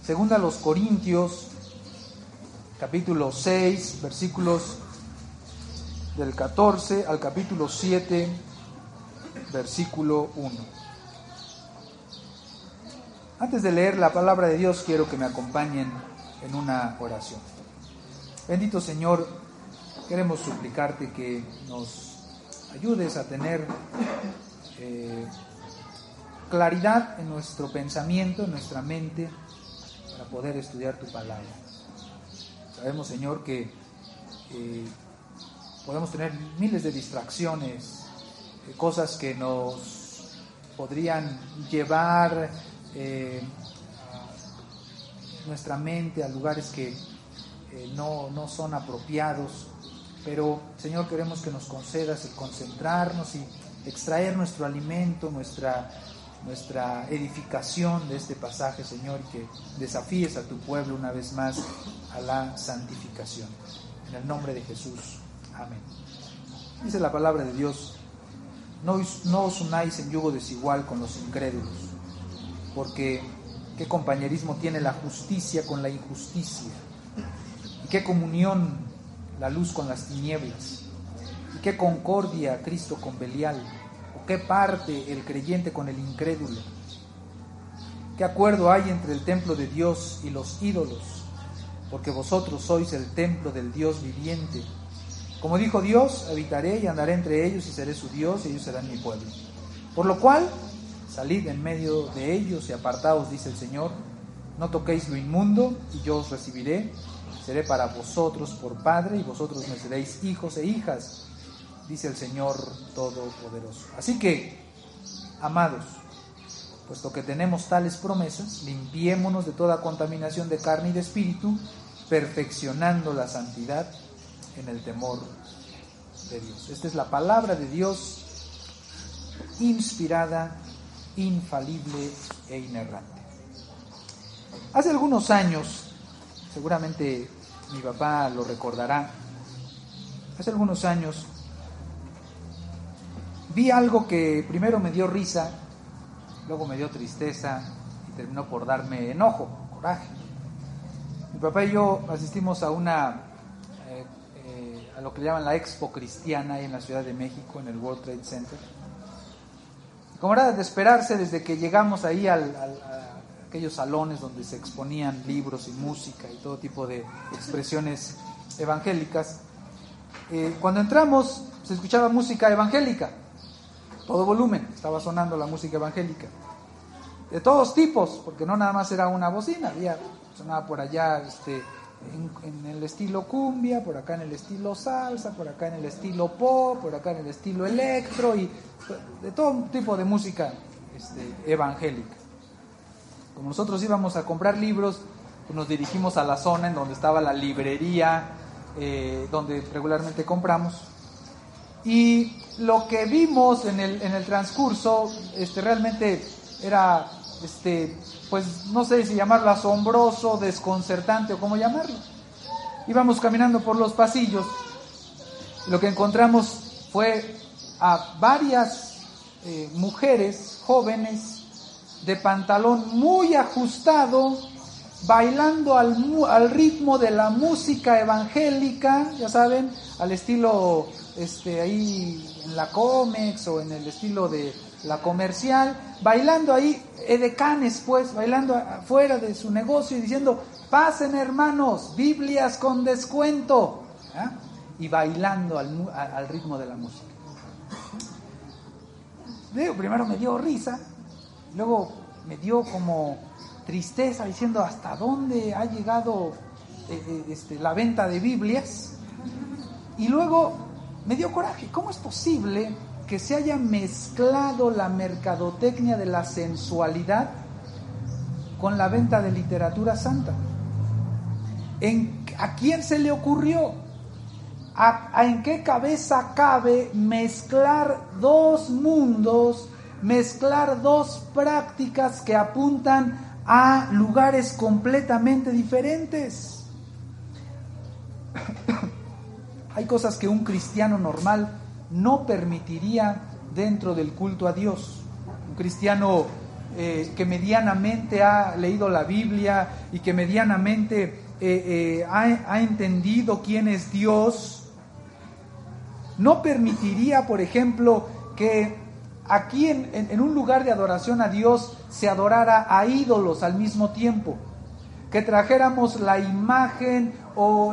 Segunda a los Corintios, capítulo 6, versículos del 14 al capítulo 7, versículo 1. Antes de leer la palabra de Dios, quiero que me acompañen en una oración. Bendito Señor, queremos suplicarte que nos ayudes a tener claridad en nuestro pensamiento, en nuestra mente, para poder estudiar tu palabra. Sabemos, Señor, que podemos tener miles de distracciones, cosas que nos podrían llevar nuestra mente a lugares que no son apropiados, pero Señor, queremos que nos concedas el concentrarnos y extraer nuestro alimento, nuestra edificación de este pasaje, Señor, y que desafíes a tu pueblo una vez más a la santificación. En el nombre de Jesús, amén. Dice la palabra de Dios: no os unáis en yugo desigual con los incrédulos, porque qué compañerismo tiene la justicia con la injusticia, y qué comunión la luz con las tinieblas, y qué concordia Cristo con Belial, o qué parte el creyente con el incrédulo. ¿Qué acuerdo hay entre el templo de Dios y los ídolos? Porque vosotros sois el templo del Dios viviente. Como dijo Dios, habitaré y andaré entre ellos y seré su Dios y ellos serán mi pueblo. Por lo cual, salid en medio de ellos y apartaos, dice el Señor. No toquéis lo inmundo y yo os recibiré. Seré para vosotros por Padre y vosotros me seréis hijos e hijas, dice el Señor Todopoderoso. Así que, amados, puesto que tenemos tales promesas, limpiémonos de toda contaminación de carne y de espíritu, perfeccionando la santidad en el temor de Dios. Esta es la palabra de Dios, inspirada, infalible e inerrante. Hace algunos años, seguramente mi papá lo recordará, hace algunos años vi algo que primero me dio risa, luego me dio tristeza y terminó por darme enojo, coraje. Mi papá y yo asistimos a a lo que llaman la Expo Cristiana ahí en la Ciudad de México, en el World Trade Center. Y como era de esperarse, desde que llegamos ahí a aquellos salones donde se exponían libros y música y todo tipo de expresiones evangélicas, cuando entramos se escuchaba música evangélica, todo volumen, estaba sonando la música evangélica, de todos tipos, porque no nada más era una bocina, sonaba por allá en el estilo cumbia, por acá en el estilo salsa, por acá en el estilo pop, por acá en el estilo electro, y de todo tipo de música evangélica. Como nosotros íbamos a comprar libros, pues nos dirigimos a la zona en donde estaba la librería, donde regularmente compramos. Y lo que vimos en el transcurso realmente era, pues no sé si llamarlo asombroso, desconcertante o cómo llamarlo. Íbamos caminando por los pasillos y lo que encontramos fue a varias mujeres jóvenes de pantalón muy ajustado, bailando al ritmo de la música evangélica, ya saben, al estilo ahí en la Comex o en el estilo de la Comercial, bailando ahí, edecanes pues, bailando afuera de su negocio y diciendo: pasen hermanos, Biblias con descuento, ¿ah? Y bailando al ritmo de la música. Primero me dio risa, luego me dio como tristeza, diciendo: ¿hasta dónde ha llegado la venta de Biblias? Y luego me dio coraje. ¿Cómo es posible que se haya mezclado la mercadotecnia de la sensualidad con la venta de literatura santa? ¿A quién se le ocurrió? ¿En qué cabeza cabe mezclar dos mundos, mezclar dos prácticas que apuntan a lugares completamente diferentes? Hay cosas que un cristiano normal no permitiría dentro del culto a Dios. Un cristiano que medianamente ha leído la Biblia y que medianamente ha entendido quién es Dios, no permitiría, por ejemplo, que aquí en un lugar de adoración a Dios se adorara a ídolos al mismo tiempo, que trajéramos la imagen o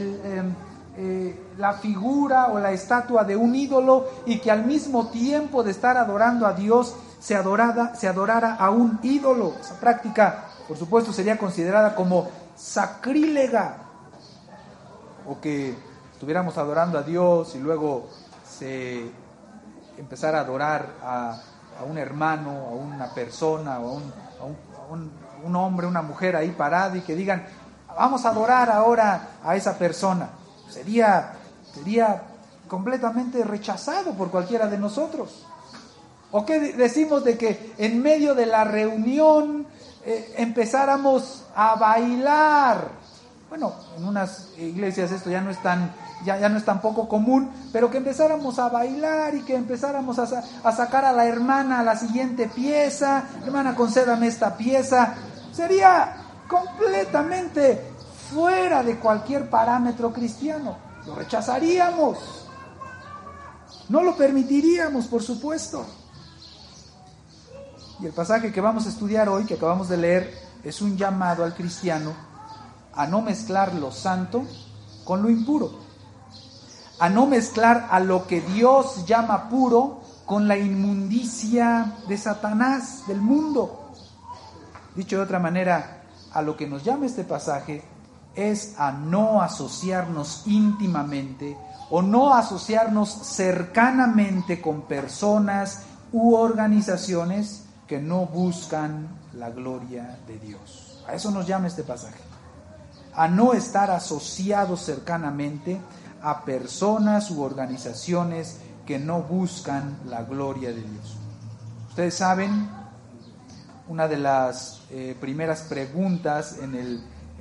la figura o la estatua de un ídolo y que al mismo tiempo de estar adorando a Dios se adorara a un ídolo. Esa práctica, por supuesto, sería considerada como sacrílega, o que estuviéramos adorando a Dios y luego se empezara a adorar a un hermano, a una persona, o a un hombre, una mujer ahí parado y que digan, vamos a adorar ahora a esa persona. Sería completamente rechazado por cualquiera de nosotros. ¿O qué decimos de que en medio de la reunión empezáramos a bailar? Bueno, en unas iglesias esto ya no es tan poco común, pero que empezáramos a bailar y que empezáramos a sacar a la hermana a la siguiente pieza. Hermana, concédame esta pieza. Sería completamente fuera de cualquier parámetro cristiano. Lo rechazaríamos. No lo permitiríamos, por supuesto. Y el pasaje que vamos a estudiar hoy, que acabamos de leer, es un llamado al cristiano a no mezclar lo santo con lo impuro, a no mezclar a lo que Dios llama puro con la inmundicia de Satanás, del mundo. Dicho de otra manera, a lo que nos llama este pasaje es a no asociarnos íntimamente o no asociarnos cercanamente con personas u organizaciones que no buscan la gloria de Dios. A eso nos llama este pasaje. A no estar asociados cercanamente a personas u organizaciones que no buscan la gloria de Dios. Ustedes saben, una de las primeras preguntas en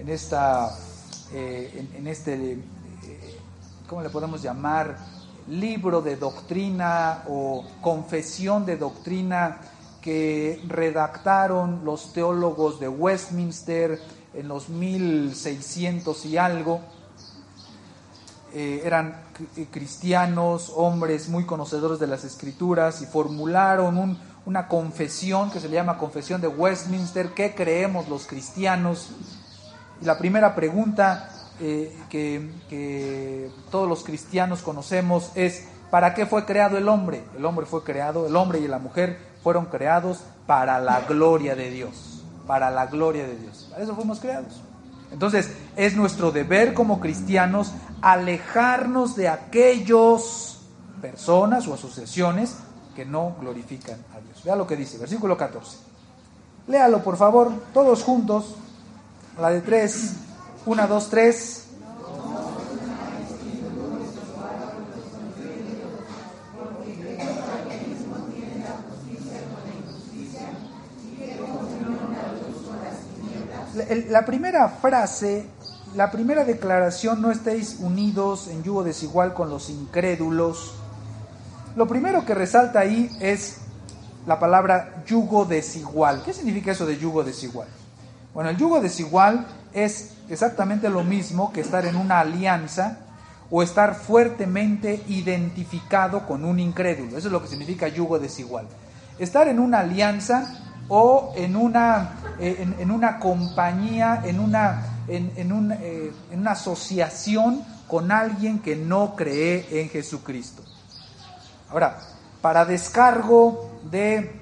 este, ¿cómo le podemos llamar? Libro de doctrina o confesión de doctrina que redactaron los teólogos de Westminster en los 1600 y algo. Eran cristianos, hombres muy conocedores de las Escrituras, y formularon una confesión que se le llama Confesión de Westminster. ¿Qué creemos los cristianos? Y la primera pregunta que todos los cristianos conocemos es: ¿para qué fue creado el hombre? El hombre y la mujer fueron creados para la gloria de Dios. Para la gloria de Dios. Para eso fuimos creados. Entonces, es nuestro deber como cristianos alejarnos de aquellas personas o asociaciones que no glorifican a Dios. Vea lo que dice, versículo 14. Léalo, por favor, todos juntos. A la de 3. 1, 2, 3. La primera frase, la primera declaración, no estéis unidos en yugo desigual con los incrédulos. Lo primero que resalta ahí es la palabra yugo desigual. ¿Qué significa eso de yugo desigual? Bueno, el yugo desigual es exactamente lo mismo que estar en una alianza o estar fuertemente identificado con un incrédulo. Eso es lo que significa yugo desigual. Estar en una alianza o en una compañía, en una asociación con alguien que no cree en Jesucristo. Ahora, para descargo de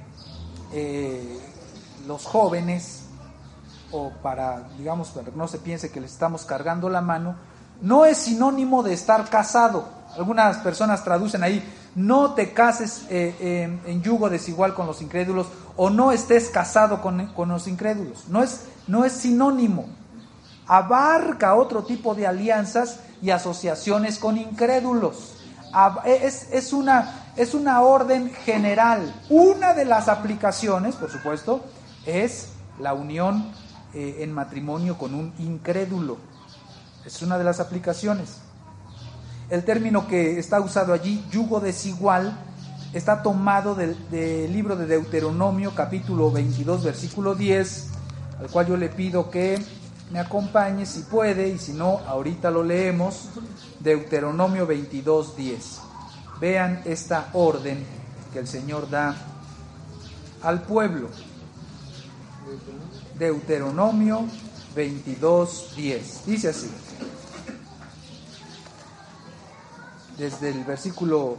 los jóvenes, o para que no se piense que les estamos cargando la mano, no es sinónimo de estar casado. Algunas personas traducen ahí: no te cases en yugo desigual con los incrédulos, o no estés casado con los incrédulos. No es sinónimo. Abarca otro tipo de alianzas y asociaciones con incrédulos. Es una orden general. Una de las aplicaciones, por supuesto, es la unión en matrimonio con un incrédulo. Es una de las aplicaciones. El término que está usado allí, yugo desigual, está tomado del libro de Deuteronomio, capítulo 22, versículo 10, al cual yo le pido que me acompañe si puede, y si no, ahorita lo leemos. Deuteronomio 22, 10. Vean esta orden que el Señor da al pueblo. Deuteronomio 22, 10. Dice así, desde el versículo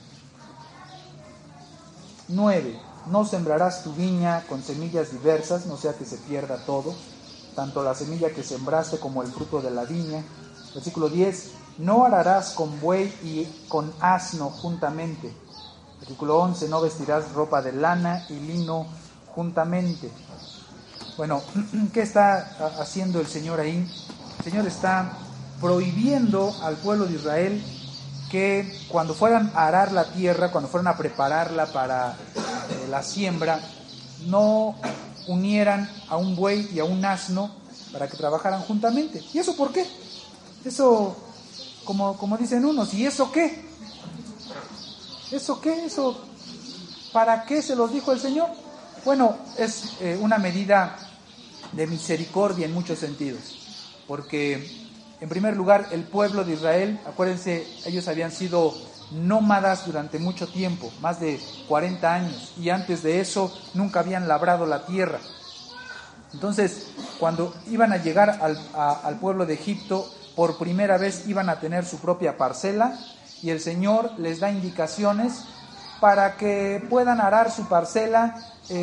9: no sembrarás tu viña con semillas diversas, no sea que se pierda todo, tanto la semilla que sembraste como el fruto de la viña. Versículo 10: no ararás con buey y con asno juntamente. Versículo 11: no vestirás ropa de lana y lino juntamente. Bueno, ¿qué está haciendo el Señor ahí? El Señor está prohibiendo al pueblo de Israel que cuando fueran a arar la tierra, cuando fueran a prepararla para la siembra, no unieran a un buey y a un asno para que trabajaran juntamente. ¿Y eso por qué? Eso, como dicen unos, ¿y eso qué? ¿Eso qué? ¿Eso para qué se los dijo el Señor? Bueno, es una medida de misericordia en muchos sentidos, porque en primer lugar el pueblo de Israel, acuérdense, ellos habían sido nómadas durante mucho tiempo, más de 40 años, y antes de eso nunca habían labrado la tierra. Entonces, cuando iban a llegar al pueblo de Egipto, por primera vez iban a tener su propia parcela, y el Señor les da indicaciones para que puedan arar su parcela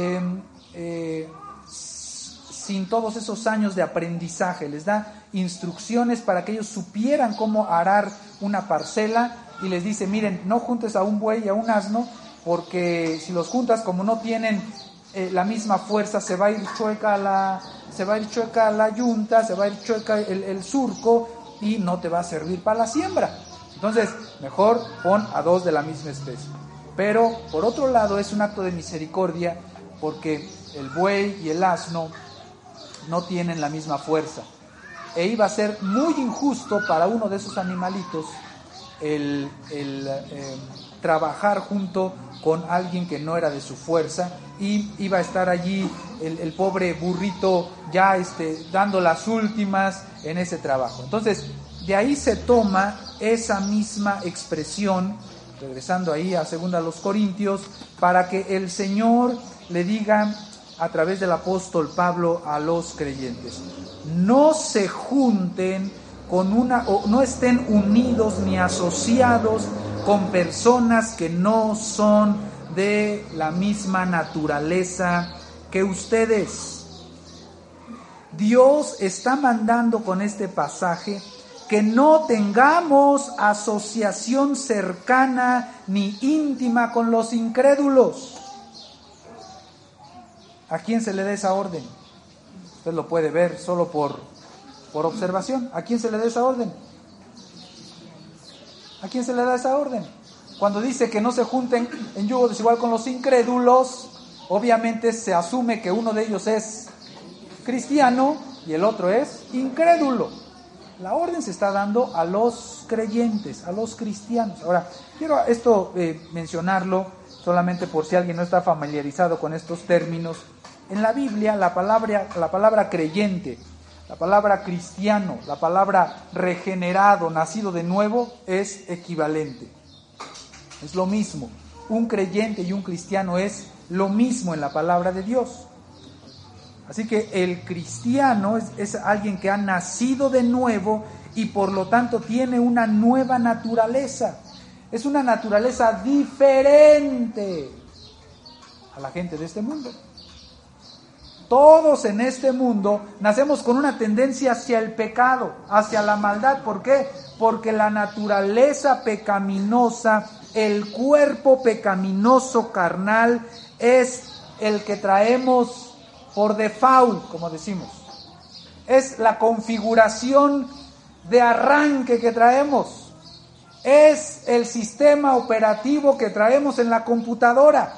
sin todos esos años de aprendizaje. Les da instrucciones para que ellos supieran cómo arar una parcela, y les dice, miren, no juntes a un buey y a un asno, porque si los juntas, como no tienen la misma fuerza, se va a ir chueca la yunta, se va a ir chueca el surco, y no te va a servir para la siembra. Entonces, mejor pon a dos de la misma especie. Pero, por otro lado, es un acto de misericordia, porque el buey y el asno no tienen la misma fuerza. E iba a ser muy injusto para uno de esos animalitos el trabajar junto con alguien que no era de su fuerza, y iba a estar allí el pobre burrito ya dando las últimas en ese trabajo. Entonces, de ahí se toma esa misma expresión, regresando ahí a 2 Corintios, para que el Señor le diga a través del apóstol Pablo a los creyentes: no se junten o no estén unidos ni asociados con personas que no son de la misma naturaleza que ustedes. Dios está mandando con este pasaje que no tengamos asociación cercana ni íntima con los incrédulos. ¿A quién se le da esa orden? Usted lo puede ver solo por observación. ¿A quién se le da esa orden? ¿A quién se le da esa orden? Cuando dice que no se junten en yugo desigual con los incrédulos, obviamente se asume que uno de ellos es cristiano y el otro es incrédulo. La orden se está dando a los creyentes, a los cristianos. Ahora, quiero esto mencionarlo solamente por si alguien no está familiarizado con estos términos. En la Biblia, la palabra creyente, la palabra cristiano, la palabra regenerado, nacido de nuevo, es equivalente. Es lo mismo. Un creyente y un cristiano es lo mismo en la palabra de Dios. Así que el cristiano es alguien que ha nacido de nuevo y por lo tanto tiene una nueva naturaleza. Es una naturaleza diferente a la gente de este mundo. Todos en este mundo nacemos con una tendencia hacia el pecado, hacia la maldad. ¿Por qué? Porque la naturaleza pecaminosa, el cuerpo pecaminoso carnal, es el que traemos por default, como decimos. Es la configuración de arranque que traemos. Es el sistema operativo que traemos en la computadora.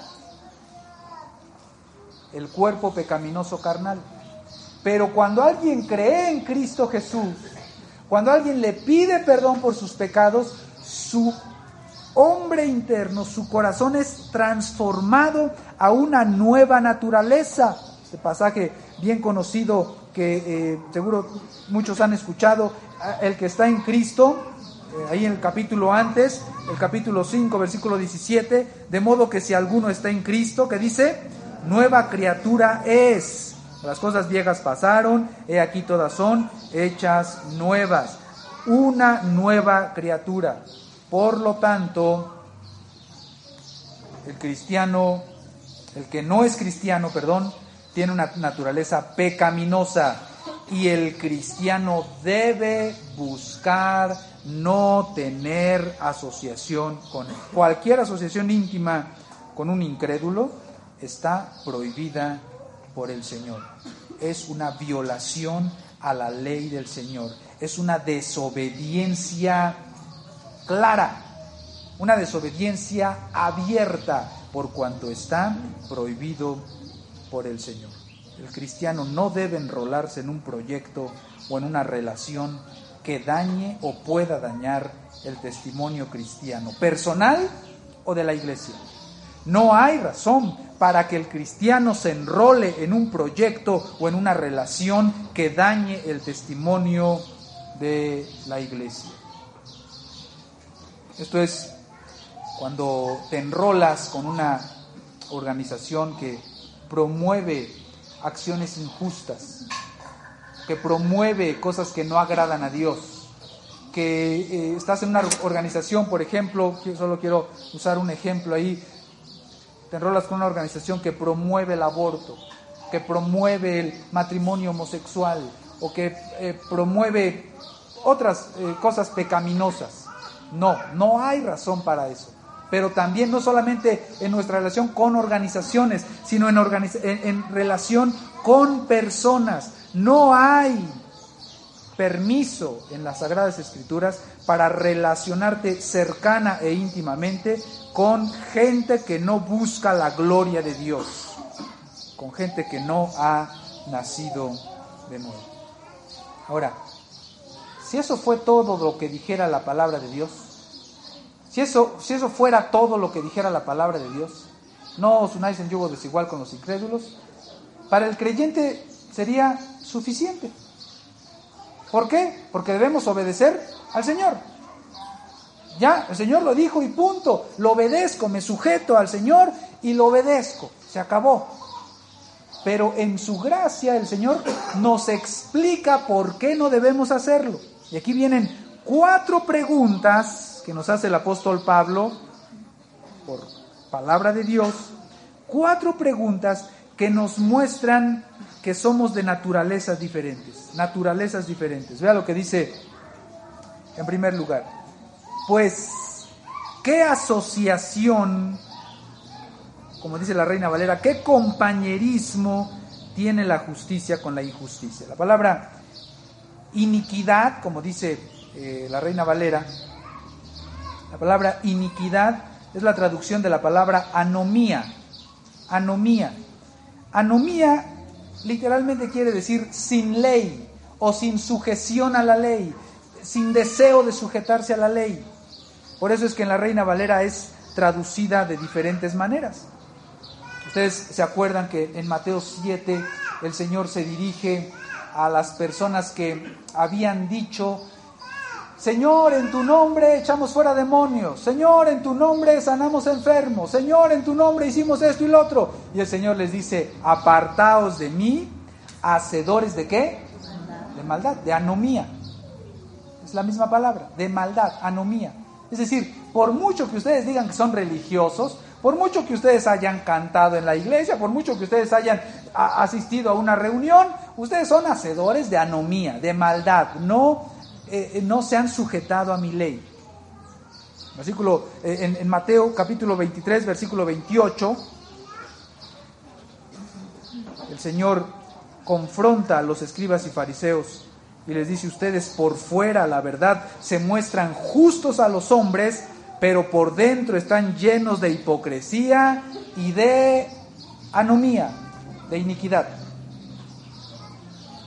El cuerpo pecaminoso carnal. Pero cuando alguien cree en Cristo Jesús, cuando alguien le pide perdón por sus pecados, su hombre interno, su corazón es transformado a una nueva naturaleza. Este pasaje bien conocido que seguro muchos han escuchado, el que está en Cristo, ahí en el capítulo antes, el capítulo 5, versículo 17, de modo que si alguno está en Cristo, ¿qué dice? Nueva criatura es. Las cosas viejas pasaron, he aquí todas son hechas nuevas. Una nueva criatura. Por lo tanto, el que no es cristiano, tiene una naturaleza pecaminosa, y el cristiano debe buscar no tener asociación con él. Cualquier asociación íntima con un incrédulo está prohibida por el Señor. Es una violación a la ley del Señor. Es una desobediencia clara, una desobediencia abierta, por cuanto está prohibido por el Señor. El cristiano no debe enrolarse en un proyecto o en una relación que dañe o pueda dañar el testimonio cristiano, personal o de la iglesia. No hay razón para que el cristiano se enrole en un proyecto o en una relación que dañe el testimonio de la iglesia. Esto es cuando te enrolas con una organización que promueve acciones injustas, que promueve cosas que no agradan a Dios, que estás en una organización, por ejemplo, solo quiero usar un ejemplo ahí, te enrolas con una organización que promueve el aborto, que promueve el matrimonio homosexual o que promueve otras cosas pecaminosas. No hay razón para eso. Pero también no solamente en nuestra relación con organizaciones, sino en relación con personas. No hay permiso en las Sagradas Escrituras para relacionarte cercana e íntimamente con gente que no busca la gloria de Dios, con gente que no ha nacido de nuevo. Ahora, si eso fue todo lo que dijera la palabra de Dios, si eso fuera todo lo que dijera la palabra de Dios, no os unáis en yugo desigual con los incrédulos, para el creyente sería suficiente. ¿Por qué? Porque debemos obedecer al Señor. Ya, el Señor lo dijo y punto. Lo obedezco, me sujeto al Señor y lo obedezco. Se acabó. Pero en su gracia el Señor nos explica por qué no debemos hacerlo. Y aquí vienen 4 preguntas que nos hace el apóstol Pablo, por palabra de Dios, 4 preguntas que nos muestran que somos de naturalezas diferentes. Vea lo que dice en primer lugar. Pues, ¿qué asociación, como dice la Reina Valera, qué compañerismo tiene la justicia con la injusticia? La palabra iniquidad, como dice la Reina Valera, la palabra iniquidad es la traducción de la palabra anomía. Anomía literalmente quiere decir sin ley o sin sujeción a la ley, sin deseo de sujetarse a la ley. Por eso es que en la Reina Valera es traducida de diferentes maneras. Ustedes se acuerdan que en Mateo 7 el Señor se dirige a las personas que habían dicho: Señor, en tu nombre echamos fuera demonios. Señor, en tu nombre sanamos enfermos. Señor, en tu nombre hicimos esto y lo otro. Y el Señor les dice: apartaos de mí, hacedores ¿de qué? De maldad, de anomía. Es la misma palabra, de maldad, anomía. Es decir, por mucho que ustedes digan que son religiosos, por mucho que ustedes hayan cantado en la iglesia, por mucho que ustedes hayan asistido a una reunión, ustedes son hacedores de anomía, de maldad. No se han sujetado a mi ley. Versículo en Mateo capítulo 23, versículo 28, el Señor confronta a los escribas y fariseos y les dice: ustedes por fuera, la verdad, se muestran justos a los hombres, pero por dentro están llenos de hipocresía y de anomía, de iniquidad.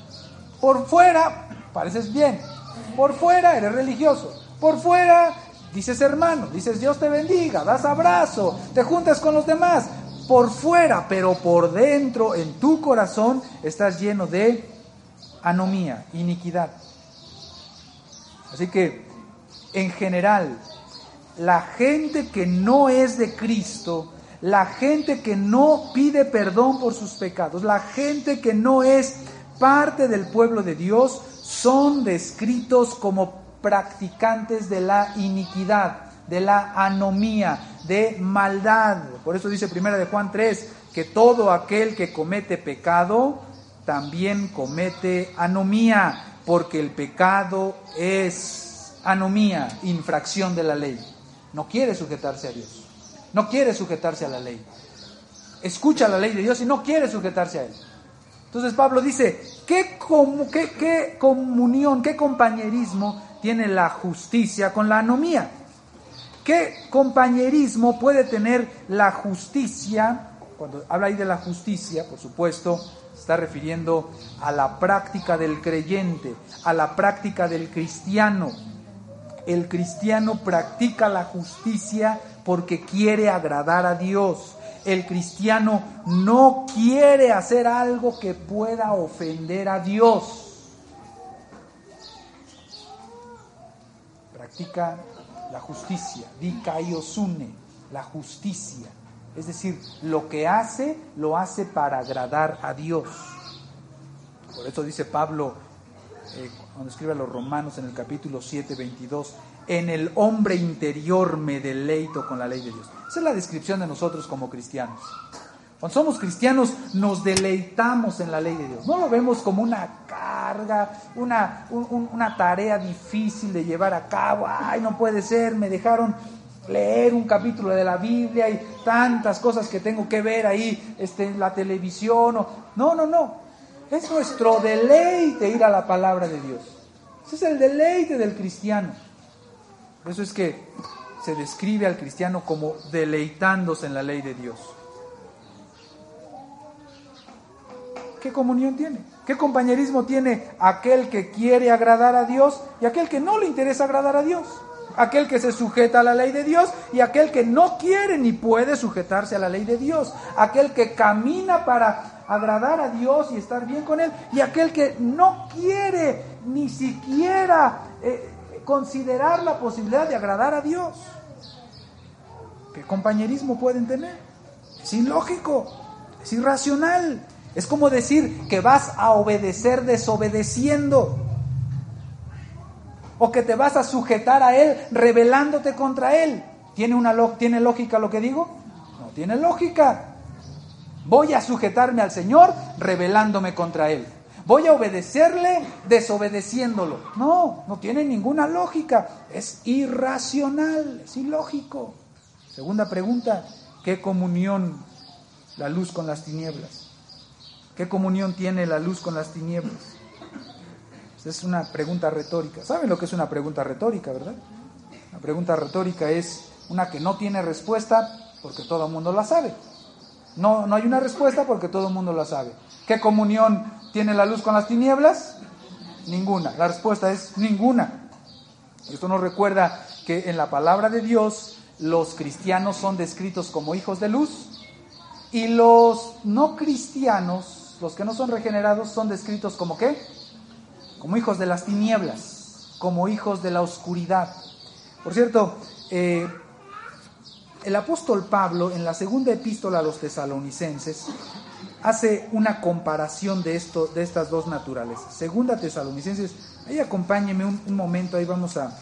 Por fuera pareces bien, por fuera eres religioso, por fuera dices hermano, dices Dios te bendiga, das abrazo, te juntas con los demás, por fuera, pero por dentro, en tu corazón, estás lleno de anomía, iniquidad. Así que, en general, la gente que no es de Cristo, la gente que no pide perdón por sus pecados, la gente que no es parte del pueblo de Dios, son descritos como practicantes de la iniquidad, de la anomía, de maldad. Por eso dice 1 de Juan 3, que todo aquel que comete pecado, también comete anomía, porque el pecado es anomía, infracción de la ley. No quiere sujetarse a Dios, no quiere sujetarse a la ley. Escucha la ley de Dios y no quiere sujetarse a Él. Entonces Pablo dice, ¿qué comunión, qué compañerismo tiene la justicia con la anomía? ¿Qué compañerismo puede tener la justicia? Cuando habla ahí de la justicia, por supuesto, se está refiriendo a la práctica del creyente, a la práctica del cristiano. El cristiano practica la justicia porque quiere agradar a Dios. El cristiano no quiere hacer algo que pueda ofender a Dios. Practica la justicia, dikaiosune, la justicia. Es decir, lo que hace, lo hace para agradar a Dios. Por eso dice Pablo, cuando escribe a los Romanos en el capítulo 7, 22, en el hombre interior me deleito con la ley de Dios. Esa es la descripción de nosotros como cristianos. Cuando somos cristianos nos deleitamos en la ley de Dios. No lo vemos como una carga, una tarea difícil de llevar a cabo. Ay, no puede ser, me dejaron leer un capítulo de la Biblia y tantas cosas que tengo que ver ahí en la televisión. No. Es nuestro deleite ir a la palabra de Dios. Ese es el deleite del cristiano. Por eso es que se describe al cristiano como deleitándose en la ley de Dios. ¿Qué comunión tiene? ¿Qué compañerismo tiene aquel que quiere agradar a Dios y aquel que no le interesa agradar a Dios? Aquel que se sujeta a la ley de Dios y aquel que no quiere ni puede sujetarse a la ley de Dios. Aquel que camina para agradar a Dios y estar bien con Él y aquel que no quiere ni siquiera considerar la posibilidad de agradar a Dios. ¿Qué compañerismo pueden tener? Es ilógico, es irracional. Es como decir que vas a obedecer desobedeciendo, o que te vas a sujetar a Él rebelándote contra Él. ¿Tiene lógica lo que digo? No tiene lógica. Voy a sujetarme al Señor rebelándome contra Él. Voy a obedecerle desobedeciéndolo. No tiene ninguna lógica. Es irracional, es ilógico. Segunda pregunta, ¿qué comunión la luz con las tinieblas? ¿Qué comunión tiene la luz con las tinieblas? Es una pregunta retórica. ¿Saben lo que es una pregunta retórica, verdad? Una pregunta retórica es una que no tiene respuesta porque todo el mundo la sabe. No hay una respuesta porque todo el mundo la sabe. ¿Qué comunión tiene la luz con las tinieblas? Ninguna. La respuesta es ninguna. Esto nos recuerda que en la palabra de Dios los cristianos son descritos como hijos de luz y los no cristianos, los que no son regenerados, son descritos como ¿qué? Como hijos de las tinieblas, como hijos de la oscuridad. Por cierto, el apóstol Pablo, en la segunda epístola a los tesalonicenses, hace una comparación de estas dos naturalezas. Segunda Tesalonicenses, ahí acompáñenme un momento, ahí vamos a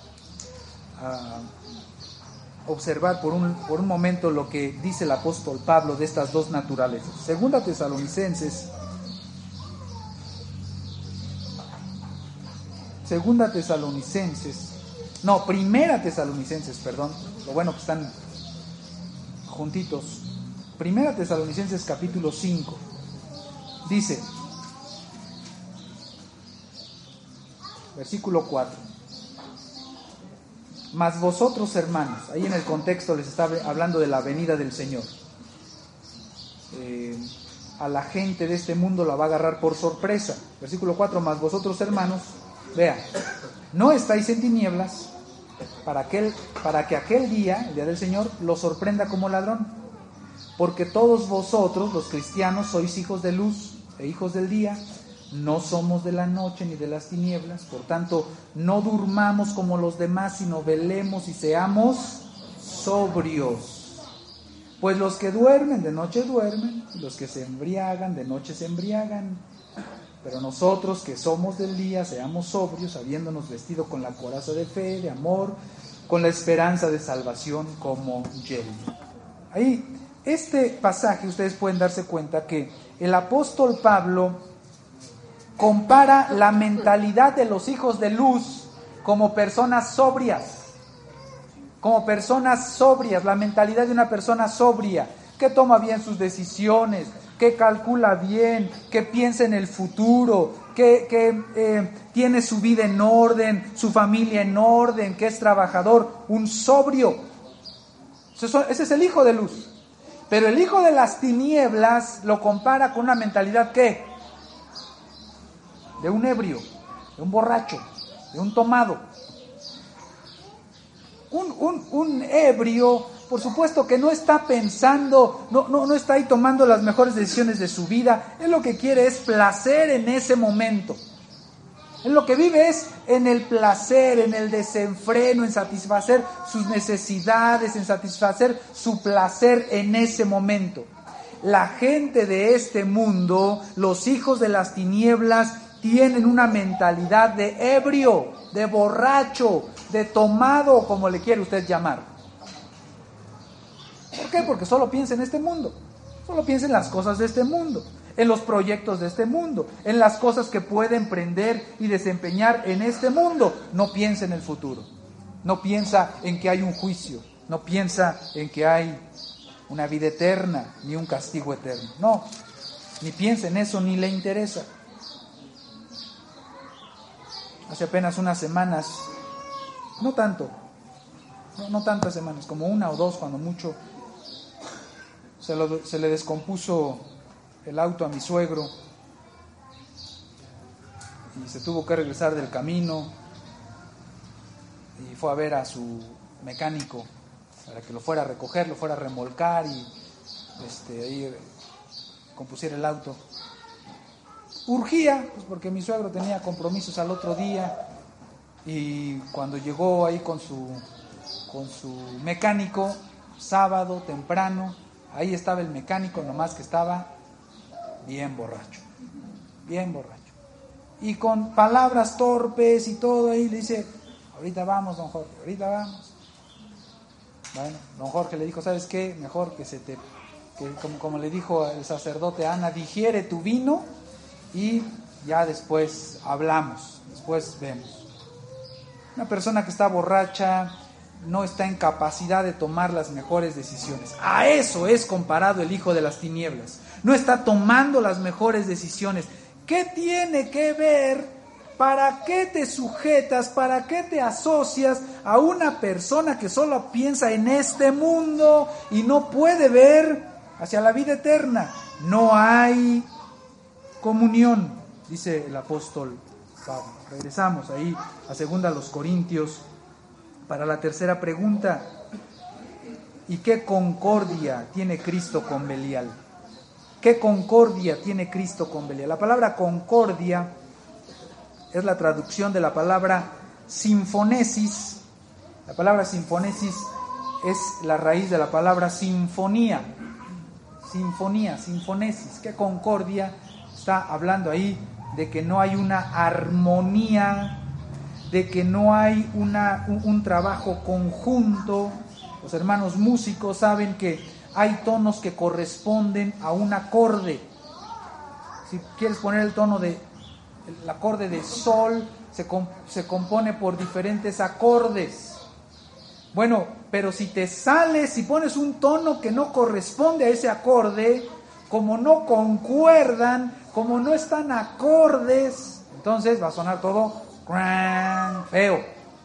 observar por un momento lo que dice el apóstol Pablo de estas dos naturalezas. Segunda Tesalonicenses, Primera Tesalonicenses, perdón, lo bueno que están juntitos. Primera Tesalonicenses capítulo 5, dice, versículo 4, mas vosotros hermanos, ahí en el contexto les está hablando de la venida del Señor. A la gente de este mundo la va a agarrar por sorpresa. Versículo 4, mas vosotros hermanos, vean, no estáis en tinieblas para que aquel día, el día del Señor, los sorprenda como ladrón. Porque todos vosotros, los cristianos, sois hijos de luz e hijos del día. No somos de la noche ni de las tinieblas. Por tanto, no durmamos como los demás, sino velemos y seamos sobrios. Pues los que duermen, de noche duermen, y los que se embriagan, de noche se embriagan. Pero nosotros que somos del día, seamos sobrios, habiéndonos vestido con la coraza de fe, de amor, con la esperanza de salvación como yelmo. Ahí, este pasaje, ustedes pueden darse cuenta que el apóstol Pablo compara la mentalidad de los hijos de luz como personas sobrias. Como personas sobrias, la mentalidad de una persona sobria, que toma bien sus decisiones, que calcula bien, que piensa en el futuro, que tiene su vida en orden, su familia en orden, que es trabajador, un sobrio. Ese es el hijo de luz. Pero el hijo de las tinieblas lo compara con una mentalidad ¿qué? De un ebrio, de un borracho, de un tomado. Un ebrio, por supuesto que no está pensando, no está ahí tomando las mejores decisiones de su vida. Él lo que quiere es placer en ese momento. Él lo que vive es en el placer, en el desenfreno, en satisfacer sus necesidades, en satisfacer su placer en ese momento. La gente de este mundo, los hijos de las tinieblas, tienen una mentalidad de ebrio, de borracho, de tomado, como le quiere usted llamar. ¿Por qué? Porque solo piensa en este mundo, solo piensa en las cosas de este mundo, en los proyectos de este mundo, en las cosas que puede emprender y desempeñar en este mundo. No piensa en el futuro, no piensa en que hay un juicio, no piensa en que hay una vida eterna, ni un castigo eterno. No, ni piensa en eso, ni le interesa. Hace apenas unas semanas, no tantas semanas, como una o dos cuando mucho, se le descompuso el auto a mi suegro y se tuvo que regresar del camino y fue a ver a su mecánico para que lo fuera a recoger, lo fuera a remolcar y ahí compusiera el auto. Urgía, pues porque mi suegro tenía compromisos al otro día y cuando llegó ahí con su mecánico, sábado temprano, ahí estaba el mecánico, nomás que estaba bien borracho. Y con palabras torpes y todo ahí le dice, ahorita vamos, don Jorge, ahorita vamos. Bueno, don Jorge le dijo, ¿sabes qué? Mejor que como le dijo el sacerdote a Ana, digiere tu vino y ya después hablamos, después vemos. Una persona que está borracha no está en capacidad de tomar las mejores decisiones. A eso es comparado el hijo de las tinieblas. No está tomando las mejores decisiones. ¿Qué tiene que ver? ¿Para qué te sujetas? ¿Para qué te asocias a una persona que solo piensa en este mundo y no puede ver hacia la vida eterna? No hay comunión, dice el apóstol Pablo. Regresamos ahí a 2 Corintios para la tercera pregunta. ¿Y qué concordia tiene Cristo con Belial? ¿Qué concordia tiene Cristo con Belial? La palabra concordia es la traducción de la palabra sinfonesis. La palabra sinfonesis es la raíz de la palabra sinfonía. Sinfonesis. ¿Qué concordia? Está hablando ahí de que no hay una armonía, de que no hay un trabajo conjunto. Los hermanos músicos saben que hay tonos que corresponden a un acorde. Si quieres poner el acorde de sol, se compone por diferentes acordes. Bueno, pero si pones un tono que no corresponde a ese acorde, como no concuerdan, como no están acordes, entonces va a sonar todo feo,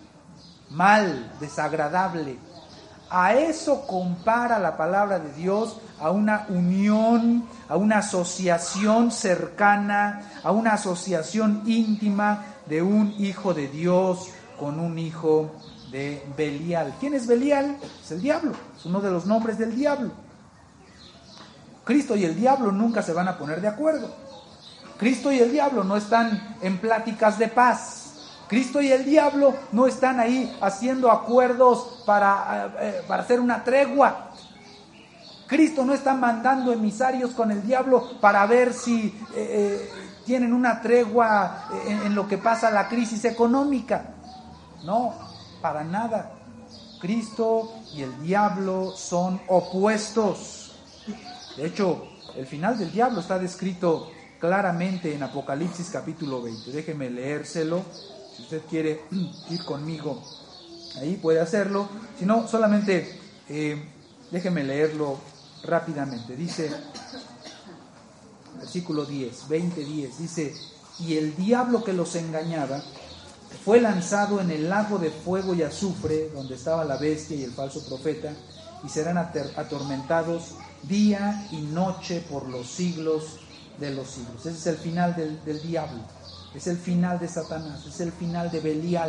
mal, desagradable. A eso compara la palabra de Dios, a una unión, a una asociación cercana, a una asociación íntima de un hijo de Dios con un hijo de Belial. ¿Quién es Belial? Es el diablo, es uno de los nombres del diablo. Cristo y el diablo nunca se van a poner de acuerdo. Cristo y el diablo no están en pláticas de paz. Cristo y el diablo no están ahí haciendo acuerdos para hacer una tregua. Cristo no está mandando emisarios con el diablo para ver si tienen una tregua en lo que pasa la crisis económica. No, para nada. Cristo y el diablo son opuestos. De hecho, el final del diablo está descrito claramente en Apocalipsis capítulo 20. Déjeme leérselo. Si usted quiere ir conmigo, ahí puede hacerlo. Si no, solamente déjeme leerlo rápidamente. Dice, versículo 10, 20:10, dice: y el diablo que los engañaba fue lanzado en el lago de fuego y azufre, donde estaba la bestia y el falso profeta, y serán atormentados día y noche por los siglos de los siglos. Ese es el final del diablo, es el final de Satanás, es el final de Belial.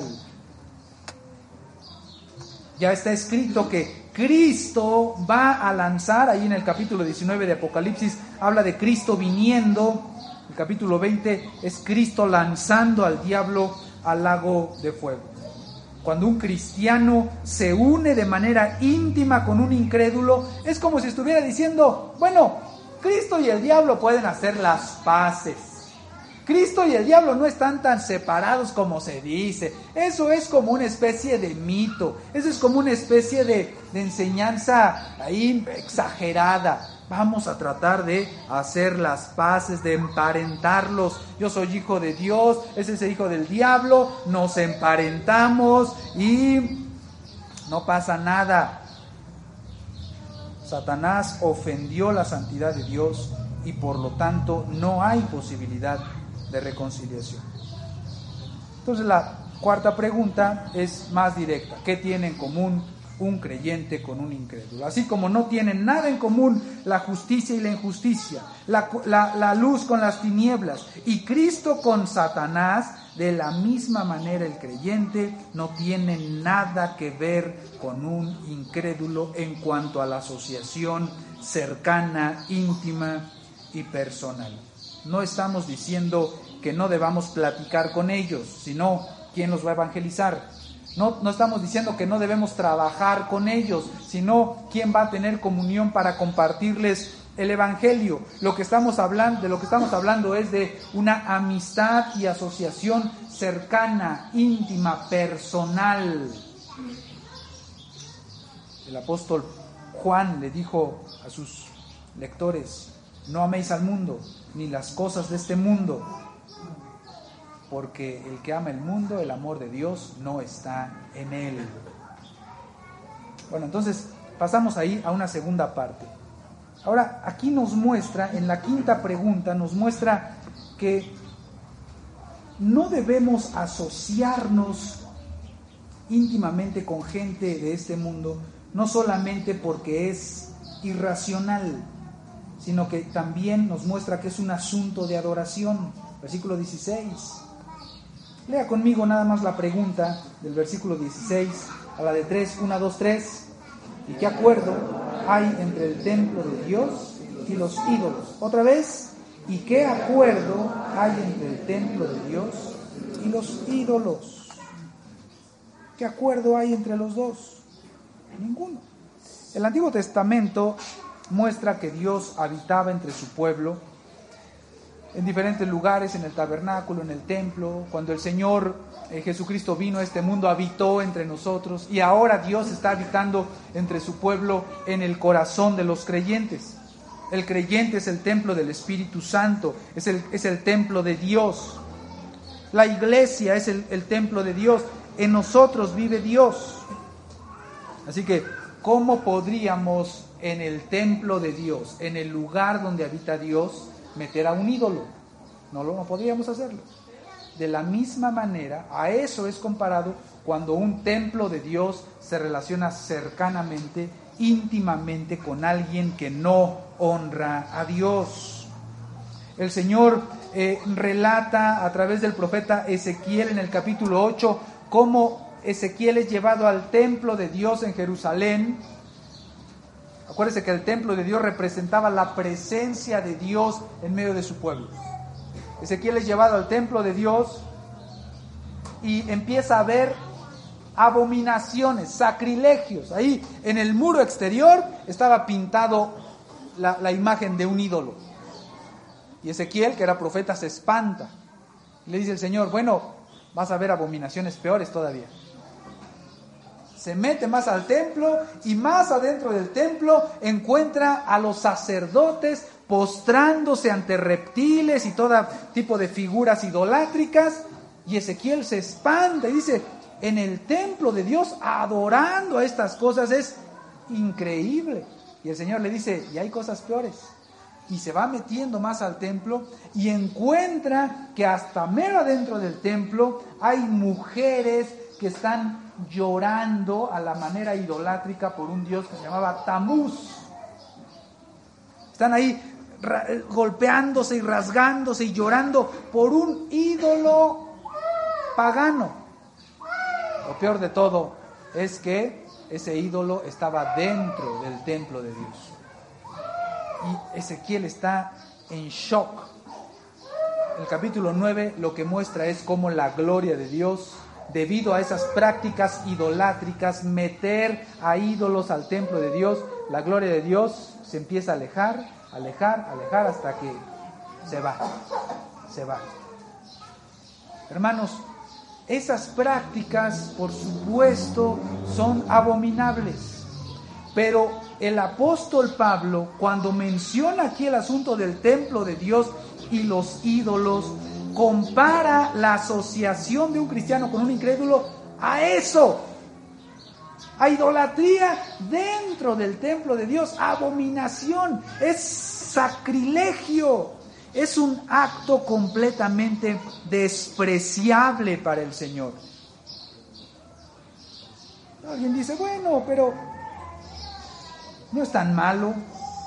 Ya está escrito que Cristo va a lanzar, ahí en el capítulo 19 de Apocalipsis habla de Cristo viniendo, el capítulo 20 es Cristo lanzando al diablo al lago de fuego. Cuando un cristiano se une de manera íntima con un incrédulo, es como si estuviera diciendo, bueno, Cristo y el diablo pueden hacer las paces. Cristo y el diablo no están tan separados como se dice. Eso es como una especie de mito. Eso es como una especie de enseñanza ahí exagerada. Vamos a tratar de hacer las paces, de emparentarlos. Yo soy hijo de Dios, ese es el hijo del diablo. Nos emparentamos y no pasa nada. Satanás ofendió la santidad de Dios y por lo tanto no hay posibilidad de reconciliación. Entonces la cuarta pregunta es más directa. ¿Qué tiene en común un creyente con un incrédulo? Así como no tienen nada en común la justicia y la injusticia, la luz con las tinieblas y Cristo con Satanás, de la misma manera el creyente no tiene nada que ver con un incrédulo en cuanto a la asociación cercana, íntima y personal. No estamos diciendo que no debamos platicar con ellos, sino ¿quién los va a evangelizar? No estamos diciendo que no debemos trabajar con ellos, sino quién va a tener comunión para compartirles el evangelio. De lo que estamos hablando es de una amistad y asociación cercana, íntima, personal. El apóstol Juan le dijo a sus lectores: no améis al mundo, ni las cosas de este mundo, porque el que ama el mundo, el amor de Dios no está en él. Bueno, entonces pasamos ahí a una segunda parte. Ahora, aquí nos muestra, en la quinta pregunta, nos muestra que no debemos asociarnos íntimamente con gente de este mundo, no solamente porque es irracional, sino que también nos muestra que es un asunto de adoración. Versículo 16. Lea conmigo nada más la pregunta del versículo 16 a la de 3, 1, 2, 3. ¿Y qué acuerdo hay entre el templo de Dios y los ídolos? Otra vez. ¿Y qué acuerdo hay entre el templo de Dios y los ídolos? ¿Qué acuerdo hay entre los dos? Ninguno. El Antiguo Testamento muestra que Dios habitaba entre su pueblo en diferentes lugares, en el tabernáculo, en el templo. Cuando el Señor Jesucristo vino a este mundo, habitó entre nosotros, y ahora Dios está habitando entre su pueblo en el corazón de los creyentes. El creyente es el templo del Espíritu Santo, es el templo de Dios. La iglesia es el templo de Dios. En nosotros vive Dios. Así que, ¿cómo podríamos en el templo de Dios, en el lugar donde habita Dios, meter a un ídolo? No podríamos hacerlo. De la misma manera, a eso es comparado cuando un templo de Dios se relaciona cercanamente, íntimamente con alguien que no honra a Dios. El Señor relata a través del profeta Ezequiel en el capítulo 8 cómo Ezequiel es llevado al templo de Dios en Jerusalén. Acuérdense que el templo de Dios representaba la presencia de Dios en medio de su pueblo. Ezequiel es llevado al templo de Dios y empieza a ver abominaciones, sacrilegios. Ahí en el muro exterior estaba pintado la imagen de un ídolo. Y Ezequiel, que era profeta, se espanta. Le dice el Señor, bueno, vas a ver abominaciones peores todavía. Se mete más al templo y más adentro del templo encuentra a los sacerdotes postrándose ante reptiles y todo tipo de figuras idolátricas. Y Ezequiel se espanta y dice, en el templo de Dios adorando a estas cosas es increíble. Y el Señor le dice, y hay cosas peores. Y se va metiendo más al templo y encuentra que hasta mero adentro del templo hay mujeres que están llorando a la manera idolátrica por un dios que se llamaba Tamuz. Están ahí golpeándose y rasgándose y llorando por un ídolo pagano. Lo peor de todo es que ese ídolo estaba dentro del templo de Dios. Y Ezequiel está en shock. El capítulo 9 lo que muestra es cómo la gloria de Dios, debido a esas prácticas idolátricas, meter a ídolos al templo de Dios, la gloria de Dios se empieza a alejar hasta que se va. Hermanos, esas prácticas, por supuesto, son abominables. Pero el apóstol Pablo, cuando menciona aquí el asunto del templo de Dios y los ídolos, compara la asociación de un cristiano con un incrédulo a eso, a idolatría dentro del templo de Dios, abominación, es sacrilegio, es un acto completamente despreciable para el Señor. Alguien dice, bueno, pero no es tan malo.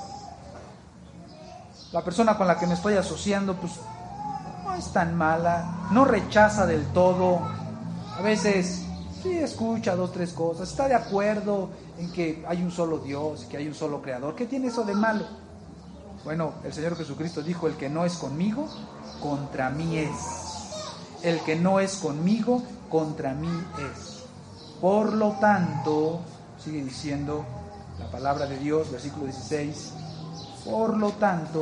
La persona con la que me estoy asociando, pues no es tan mala, no rechaza del todo. A veces sí escucha 2, 3 cosas, está de acuerdo en que hay un solo Dios, que hay un solo Creador. ¿Qué tiene eso de malo? Bueno, el Señor Jesucristo dijo, el que no es conmigo, contra mí es. El que no es conmigo, contra mí es. Por lo tanto, sigue diciendo la palabra de Dios, versículo 16, por lo tanto,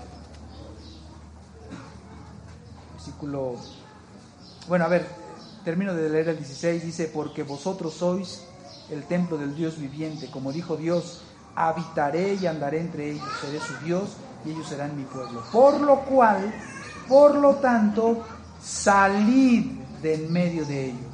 termino de leer el 16, dice, porque vosotros sois el templo del Dios viviente, como dijo Dios, habitaré y andaré entre ellos, seré su Dios y ellos serán mi pueblo. Por lo cual, por lo tanto, salid de en medio de ellos.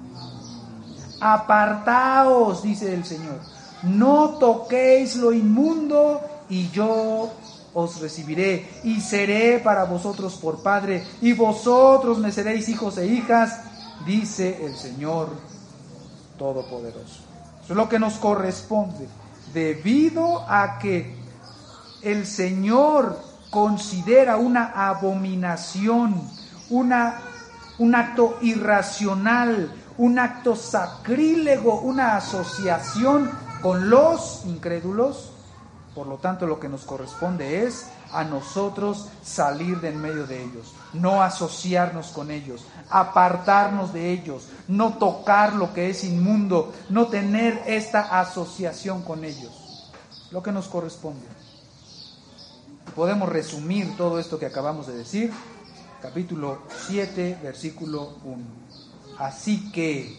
Apartaos, dice el Señor, no toquéis lo inmundo y yo os recibiré y seré para vosotros por Padre y vosotros me seréis hijos e hijas, dice el Señor Todopoderoso. Eso es lo que nos corresponde, debido a que el Señor considera una abominación, un acto irracional, un acto sacrílego, una asociación con los incrédulos. Por lo tanto, lo que nos corresponde es a nosotros salir de en medio de ellos, no asociarnos con ellos, apartarnos de ellos, no tocar lo que es inmundo, no tener esta asociación con ellos. Lo que nos corresponde. Podemos resumir todo esto que acabamos de decir, capítulo 7, versículo 1. Así que,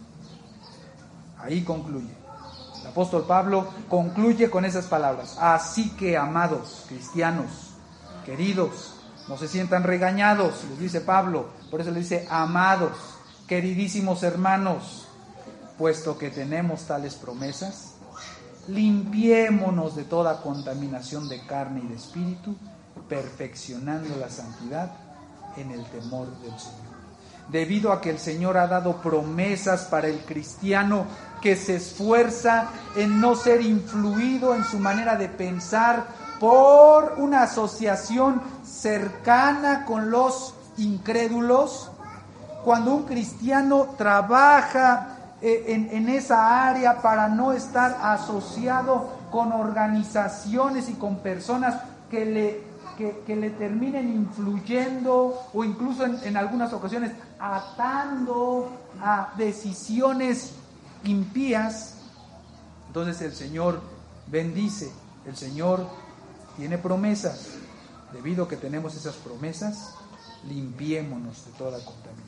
ahí concluye. El apóstol Pablo concluye con esas palabras. Así que, amados cristianos, queridos, no se sientan regañados, les dice Pablo. Por eso les dice, amados, queridísimos hermanos, puesto que tenemos tales promesas, limpiémonos de toda contaminación de carne y de espíritu, perfeccionando la santidad en el temor del Señor. Debido a que el Señor ha dado promesas para el cristiano que se esfuerza en no ser influido en su manera de pensar por una asociación cercana con los incrédulos, cuando un cristiano trabaja en esa área para no estar asociado con organizaciones y con personas que le terminen influyendo o incluso en algunas ocasiones atando a decisiones impías, entonces el Señor bendice, el Señor tiene promesas. Debido a que tenemos esas promesas, limpiémonos de toda contaminación.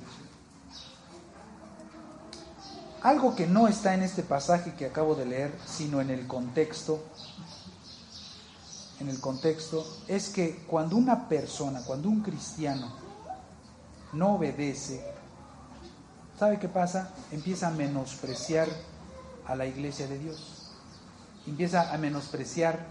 Algo que no está en este pasaje que acabo de leer, sino en el contexto, es que cuando una persona, cuando un cristiano no obedece, ¿sabe qué pasa? Empieza a menospreciar a la iglesia de Dios. Empieza a menospreciar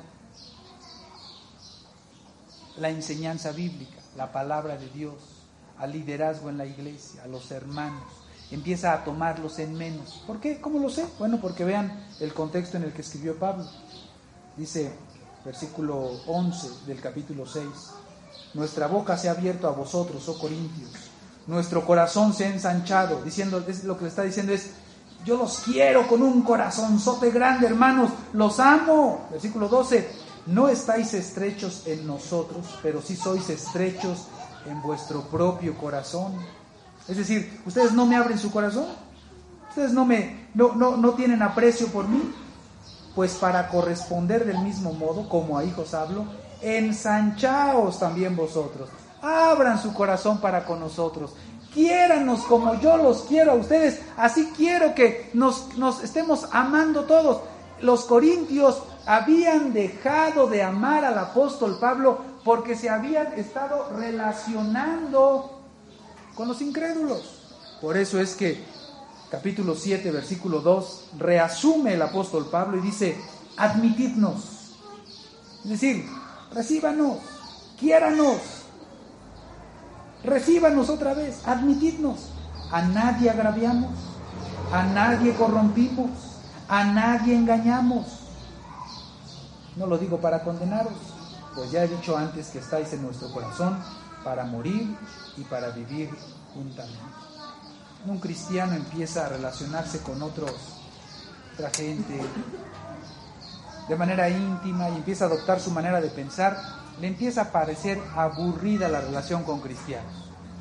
la enseñanza bíblica, la palabra de Dios, al liderazgo en la iglesia, a los hermanos. Empieza a tomarlos en menos. ¿Por qué? ¿Cómo lo sé? Bueno, porque vean el contexto en el que escribió Pablo. Dice, versículo 11 del capítulo 6, nuestra boca se ha abierto a vosotros, oh Corintios, nuestro corazón se ha ensanchado, diciendo, es lo que le está diciendo es, yo los quiero con un corazonzote grande, hermanos, los amo. Versículo 12, no estáis estrechos en nosotros, pero sí sois estrechos en vuestro propio corazón. Es decir, ustedes no me abren su corazón, ustedes no tienen aprecio por mí. Pues para corresponder del mismo modo, como a hijos hablo, ensanchaos también vosotros, abran su corazón para con nosotros, quiéranos como yo los quiero a ustedes, así quiero que nos estemos amando todos. Los corintios habían dejado de amar al apóstol Pablo porque se habían estado relacionando con los incrédulos. Por eso es que capítulo 7, versículo 2, reasume el apóstol Pablo y dice, admitidnos. Es decir, recíbanos, quiéranos, recíbanos otra vez, admitidnos. A nadie agraviamos, a nadie corrompimos, a nadie engañamos. No lo digo para condenaros, pues ya he dicho antes que estáis en nuestro corazón para morir y para vivir juntamente. Un cristiano empieza a relacionarse con otra gente de manera íntima y empieza a adoptar su manera de pensar, le empieza a parecer aburrida la relación con cristianos.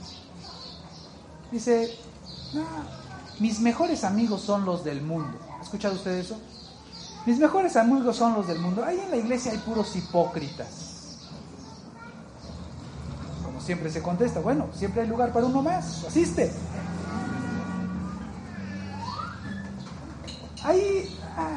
Dice, no, mis mejores amigos son los del mundo. ¿Ha escuchado usted eso? Mis mejores amigos son los del mundo. Ahí en la iglesia hay puros hipócritas. Como siempre se contesta, bueno, siempre hay lugar para uno más, asiste. Ahí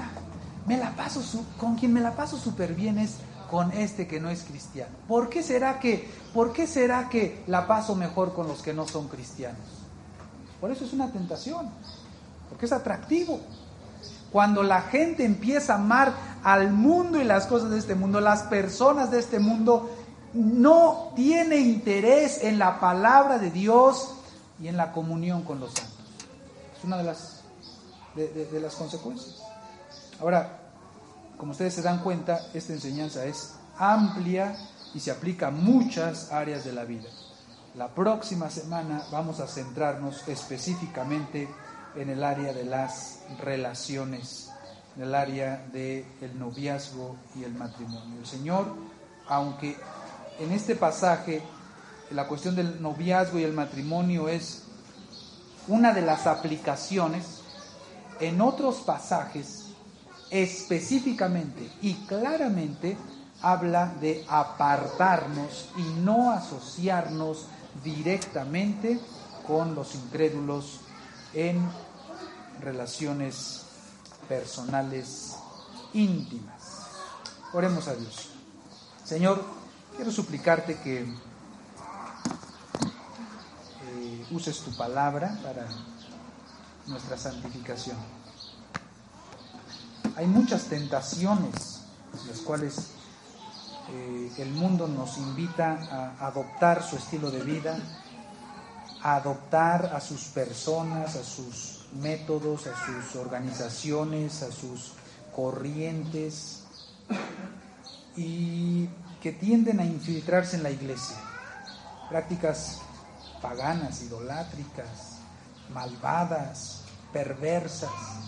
con quien me la paso súper bien es con este que no es cristiano. ¿Por qué será que la paso mejor con los que no son cristianos? Por eso es una tentación, porque es atractivo. Cuando la gente empieza a amar al mundo y las cosas de este mundo, las personas de este mundo, no tiene interés en la palabra de Dios y en la comunión con los santos. Es una de las consecuencias. Ahora, como ustedes se dan cuenta, esta enseñanza es amplia y se aplica a muchas áreas de la vida. La próxima semana vamos a centrarnos específicamente en el área de las relaciones, en el área del noviazgo y el matrimonio. El Señor, aunque en este pasaje la cuestión del noviazgo y el matrimonio es una de las aplicaciones, en otros pasajes específicamente y claramente habla de apartarnos y no asociarnos directamente con los incrédulos en relaciones personales íntimas. Oremos a Dios. Señor, quiero suplicarte que uses tu palabra para nuestra santificación. Hay muchas tentaciones, las cuales el mundo nos invita a adoptar su estilo de vida, a adoptar a sus personas, a sus métodos, a sus organizaciones, a sus corrientes, y que tienden a infiltrarse en la iglesia. Prácticas paganas, idolátricas, malvadas, perversas.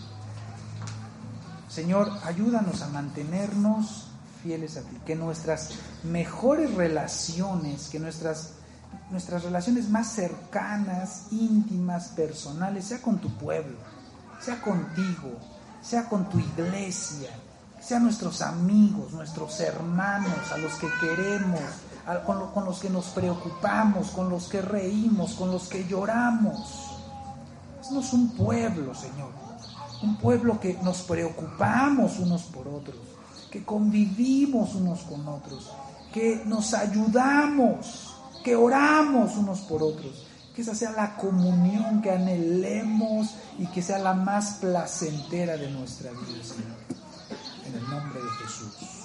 Señor, ayúdanos a mantenernos fieles a ti, que nuestras mejores relaciones, que nuestras relaciones más cercanas, íntimas, personales, sea con tu pueblo, sea contigo, sea con tu iglesia, sean nuestros amigos, nuestros hermanos, a los que queremos, con los que nos preocupamos, con los que reímos, con los que lloramos. Haznos un pueblo, Señor, un pueblo que nos preocupamos unos por otros, que convivimos unos con otros, que nos ayudamos, que oramos unos por otros, que esa sea la comunión que anhelemos y que sea la más placentera de nuestra vida, Señor. En el nombre de Jesús.